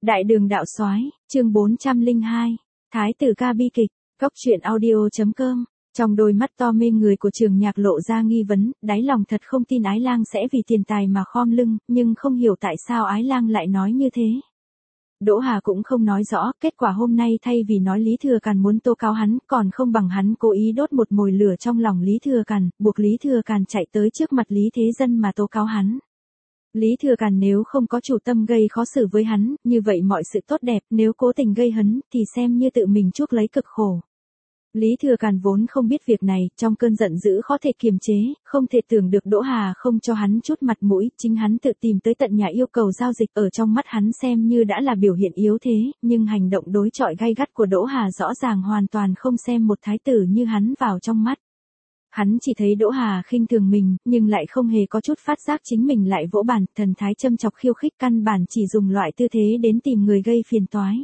Đại đường đạo soái, chương 402, Thái tử ca bi kịch, Cốc truyện audio.com. Trong đôi mắt to mê người của Trường Nhạc lộ ra nghi vấn, đáy lòng thật không tin Ái Lang sẽ vì tiền tài mà khom lưng, nhưng không hiểu tại sao Ái Lang lại nói như thế. Đỗ Hà cũng không nói rõ, kết quả hôm nay thay vì nói Lý Thừa Càn muốn tố cáo hắn, còn không bằng hắn cố ý đốt một mồi lửa trong lòng Lý Thừa Càn, buộc Lý Thừa Càn chạy tới trước mặt Lý Thế Dân mà tố cáo hắn. Lý Thừa Càn nếu không có chủ tâm gây khó xử với hắn, như vậy mọi sự tốt đẹp, nếu cố tình gây hấn, thì xem như tự mình chuốc lấy cực khổ. Lý Thừa Càn vốn không biết việc này, trong cơn giận dữ khó thể kiềm chế, không thể tưởng được Đỗ Hà không cho hắn chút mặt mũi, chính hắn tự tìm tới tận nhà yêu cầu giao dịch, ở trong mắt hắn xem như đã là biểu hiện yếu thế, nhưng hành động đối chọi gay gắt của Đỗ Hà rõ ràng hoàn toàn không xem một thái tử như hắn vào trong mắt. Hắn chỉ thấy Đỗ Hà khinh thường mình, nhưng lại không hề có chút phát giác chính mình lại vỗ bàn, thần thái châm chọc khiêu khích, căn bản chỉ dùng loại tư thế đến tìm người gây phiền toái.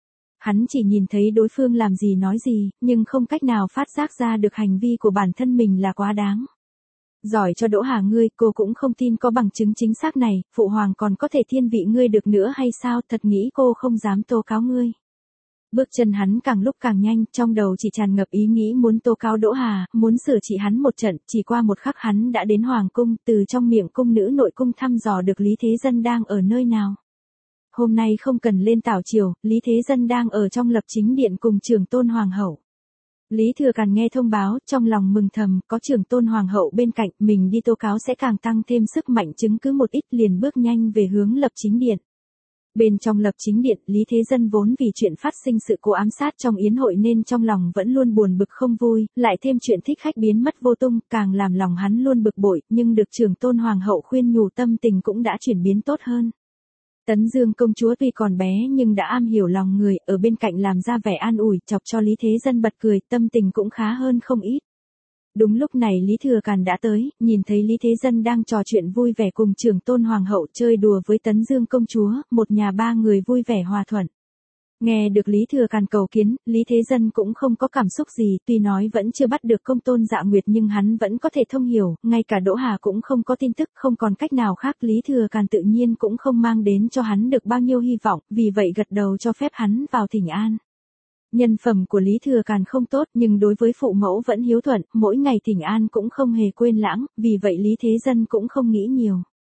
Hắn chỉ nhìn thấy đối phương làm gì nói gì, nhưng không cách nào phát giác ra được hành vi của bản thân mình là quá đáng. Giỏi cho Đỗ Hà ngươi, cô cũng không tin có bằng chứng chính xác này, phụ hoàng còn có thể thiên vị ngươi được nữa hay sao, thật nghĩ cô không dám tố cáo ngươi. Bước chân hắn càng lúc càng nhanh, trong đầu chỉ tràn ngập ý nghĩ muốn tố cáo Đỗ Hà, muốn sửa trị hắn một trận, chỉ qua một khắc hắn đã đến hoàng cung, từ trong miệng cung nữ nội cung thăm dò được Lý Thế Dân đang ở nơi nào. Hôm nay không cần lên tảo triều, Lý Thế Dân đang ở trong lập chính điện cùng Trưởng Tôn Hoàng hậu. Lý Thừa Càn nghe thông báo, trong lòng mừng thầm, có Trưởng Tôn Hoàng hậu bên cạnh, mình đi tố cáo sẽ càng tăng thêm sức mạnh, chứng cứ một ít, liền bước nhanh về hướng lập chính điện. Bên trong lập chính điện, Lý Thế Dân vốn vì chuyện phát sinh sự cố ám sát trong yến hội nên trong lòng vẫn luôn buồn bực không vui, lại thêm chuyện thích khách biến mất vô tung, càng làm lòng hắn luôn bực bội, nhưng được Trưởng Tôn Hoàng hậu khuyên nhủ tâm tình cũng đã chuyển biến tốt hơn. Tấn Dương công chúa tuy còn bé nhưng đã am hiểu lòng người, ở bên cạnh làm ra vẻ an ủi, chọc cho Lý Thế Dân bật cười, tâm tình cũng khá hơn không ít. Đúng lúc này Lý Thừa Càn đã tới, nhìn thấy Lý Thế Dân đang trò chuyện vui vẻ cùng Trưởng Tôn Hoàng hậu chơi đùa với Tấn Dương công chúa, một nhà ba người vui vẻ hòa thuận. Nghe được Lý Thừa Càn cầu kiến, Lý Thế Dân cũng không có cảm xúc gì, tuy nói vẫn chưa bắt được công tôn Dạ Nguyệt nhưng hắn vẫn có thể thông hiểu, ngay cả Đỗ Hà cũng không có tin tức, không còn cách nào khác, Lý Thừa Càn tự nhiên cũng không mang đến cho hắn được bao nhiêu hy vọng, vì vậy gật đầu cho phép hắn vào thỉnh an. Nhân phẩm của Lý Thừa Càn không tốt nhưng đối với phụ mẫu vẫn hiếu thuận, mỗi ngày thỉnh an cũng không hề quên lãng, vì vậy Lý Thế Dân cũng không nghĩ nhiều.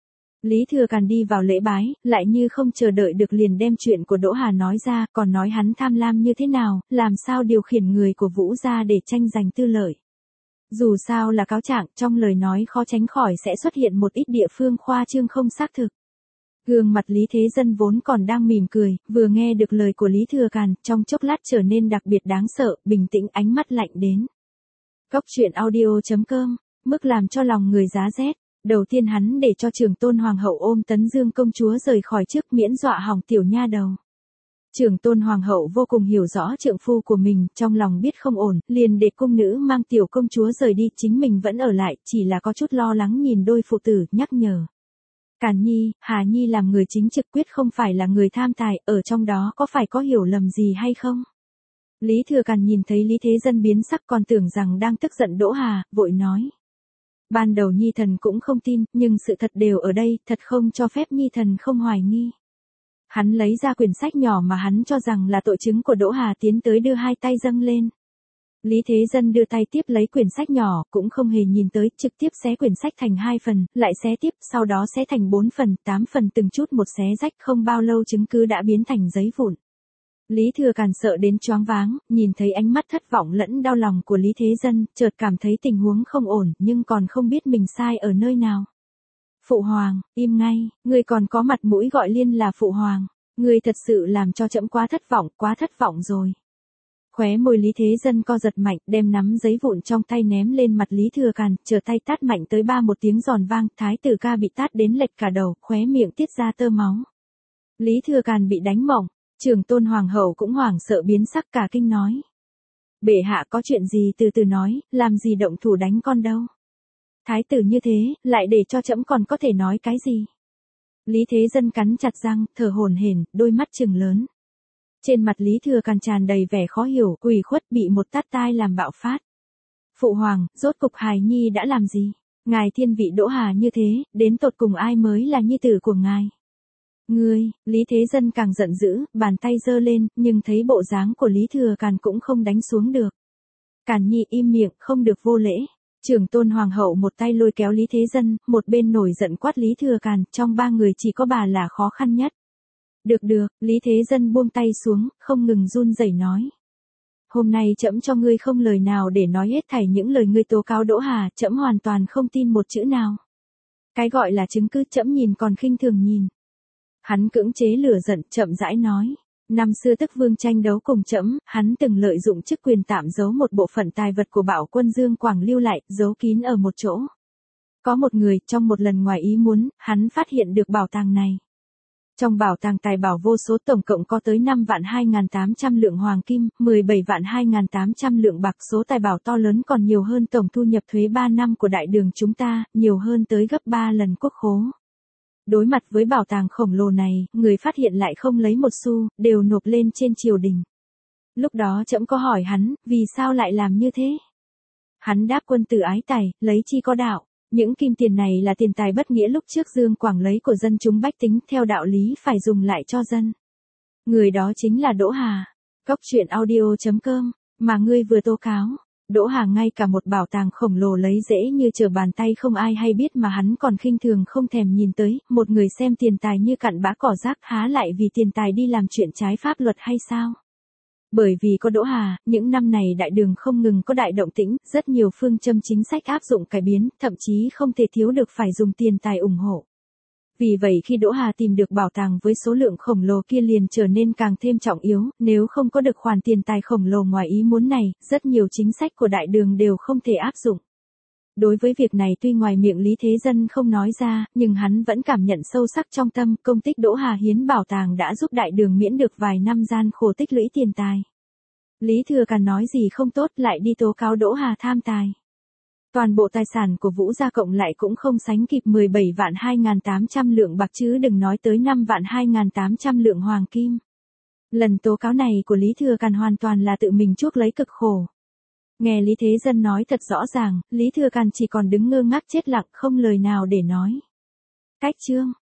Lý Thừa Càn đi vào lễ bái, lại như không chờ đợi được liền đem chuyện của Đỗ Hà nói ra, còn nói hắn tham lam như thế nào, làm sao điều khiển người của Vũ gia để tranh giành tư lợi. Dù sao là cáo trạng, trong lời nói khó tránh khỏi sẽ xuất hiện một ít địa phương khoa trương không xác thực. Gương mặt Lý Thế Dân vốn còn đang mỉm cười, vừa nghe được lời của Lý Thừa Càn, trong chốc lát trở nên đặc biệt đáng sợ, bình tĩnh, ánh mắt lạnh đến. Cốc truyện audio.com, mức làm cho lòng người giá rét. Đầu tiên hắn để cho Trưởng Tôn Hoàng hậu ôm Tấn Dương công chúa rời khỏi trước, miễn dọa hỏng tiểu nha đầu. Trưởng Tôn Hoàng hậu vô cùng hiểu rõ trượng phu của mình, trong lòng biết không ổn, liền để cung nữ mang tiểu công chúa rời đi, chính mình vẫn ở lại, chỉ là có chút lo lắng nhìn đôi phụ tử, nhắc nhở. Càn Nhi, Hà Nhi làm người chính trực, quyết không phải là người tham tài, ở trong đó có phải có hiểu lầm gì hay không? Lý Thừa Càn nhìn thấy Lý Thế Dân biến sắc, còn tưởng rằng đang tức giận Đỗ Hà, vội nói. Ban đầu Nhi thần cũng không tin, nhưng sự thật đều ở đây, thật không cho phép Nhi thần không hoài nghi. Hắn lấy ra quyển sách nhỏ mà hắn cho rằng là tội chứng của Đỗ Hà, tiến tới đưa hai tay dâng lên. Lý Thế Dân đưa tay tiếp lấy quyển sách nhỏ, cũng không hề nhìn tới, trực tiếp xé quyển sách thành 2 phần, lại xé tiếp, sau đó xé thành 4 phần, 8 phần, từng chút một xé rách, không bao lâu chứng cứ đã biến thành giấy vụn. Lý Thừa Càn sợ đến choáng váng, nhìn thấy ánh mắt thất vọng lẫn đau lòng của Lý Thế Dân, chợt cảm thấy tình huống không ổn, nhưng còn không biết mình sai ở nơi nào. Phụ hoàng, im ngay, ngươi còn có mặt mũi gọi Liên là phụ hoàng, ngươi thật sự làm cho trẫm quá thất vọng rồi. Khóe môi Lý Thế Dân co giật mạnh, đem nắm giấy vụn trong tay ném lên mặt Lý Thừa Càn, chờ tay tát mạnh tới một tiếng giòn vang, thái tử ca bị tát đến lệch cả đầu, khóe miệng tiết ra tơ máu. Lý Thừa Càn bị đánh mỏng. Trưởng Tôn Hoàng hậu cũng hoảng sợ biến sắc, cả kinh nói. Bệ hạ có chuyện gì từ từ nói, làm gì động thủ đánh con đâu. Thái tử như thế, lại để cho trẫm còn có thể nói cái gì. Lý Thế Dân cắn chặt răng, thở hổn hển, đôi mắt trừng lớn. Trên mặt Lý Thừa Càn tràn đầy vẻ khó hiểu, ủy khuất, bị một tát tai làm bạo phát. Phụ hoàng, rốt cục hài nhi đã làm gì? Ngài thiên vị Đỗ Hà như thế, đến tột cùng ai mới là nhi tử của ngài? Lý Thế Dân càng giận dữ, bàn tay giơ lên, nhưng thấy bộ dáng của Lý Thừa Càn cũng không đánh xuống được. Càn Nhi im miệng, không được vô lễ. Trưởng tôn hoàng hậu một tay lôi kéo Lý Thế Dân, một bên nổi giận quát Lý Thừa Càn, trong ba người chỉ có bà là khó khăn nhất. Được, Lý Thế Dân buông tay xuống, không ngừng run rẩy nói. Hôm nay trẫm cho ngươi không lời nào để nói hết thảy những lời ngươi tố cáo Đỗ Hà, trẫm hoàn toàn không tin một chữ nào. Cái gọi là chứng cứ trẫm nhìn còn khinh thường nhìn. Hắn cưỡng chế lửa giận, chậm rãi nói. Năm xưa Tức Vương tranh đấu cùng trẫm, hắn từng lợi dụng chức quyền tạm giấu một bộ phận tài vật của Bảo Quân Dương Quảng lưu lại, giấu kín ở một chỗ. Có một người, trong một lần ngoài ý muốn, hắn phát hiện được bảo tàng này. Trong bảo tàng tài bảo vô số tổng cộng có tới 5.2.800 lượng hoàng kim, 17.2.800 lượng bạc, số tài bảo to lớn còn nhiều hơn tổng thu nhập thuế 3 năm của đại đường chúng ta, nhiều hơn tới gấp 3 lần quốc khố. Đối mặt với bảo tàng khổng lồ này, người phát hiện lại không lấy một xu, đều nộp lên trên triều đình. Lúc đó trẫm có hỏi hắn, vì sao lại làm như thế? Hắn đáp quân tử ái tài, lấy chi có đạo. Những kim tiền này là tiền tài bất nghĩa lúc trước Dương Quảng lấy của dân chúng bách tính, theo đạo lý phải dùng lại cho dân. Người đó chính là Đỗ Hà. Cóc truyện audio.com, mà ngươi vừa tố cáo. Đỗ Hà ngay cả một bảo tàng khổng lồ lấy dễ như trở bàn tay không ai hay biết mà hắn còn khinh thường không thèm nhìn tới, một người xem tiền tài như cặn bã cỏ rác, há lại vì tiền tài đi làm chuyện trái pháp luật hay sao? Bởi vì có Đỗ Hà, những năm này đại đường không ngừng có đại động tĩnh, rất nhiều phương châm chính sách áp dụng cải biến, thậm chí không thể thiếu được phải dùng tiền tài ủng hộ. Vì vậy khi Đỗ Hà tìm được bảo tàng với số lượng khổng lồ kia liền trở nên càng thêm trọng yếu, nếu không có được khoản tiền tài khổng lồ ngoài ý muốn này, rất nhiều chính sách của đại đường đều không thể áp dụng. Đối với việc này tuy ngoài miệng Lý Thế Dân không nói ra, nhưng hắn vẫn cảm nhận sâu sắc trong tâm, công tích Đỗ Hà hiến bảo tàng đã giúp đại đường miễn được vài năm gian khổ tích lũy tiền tài. Lý Thừa Càn nói gì không tốt lại đi tố cáo Đỗ Hà tham tài. Toàn bộ tài sản của Vũ gia cộng lại cũng không sánh kịp 17.2.800 lượng bạc chứ đừng nói tới 5.2.800 lượng hoàng kim. Lần tố cáo này của Lý Thừa Càn hoàn toàn là tự mình chuốc lấy cực khổ. Nghe Lý Thế Dân nói thật rõ ràng, Lý Thừa Càn chỉ còn đứng ngơ ngác chết lặng không lời nào để nói. Cách chương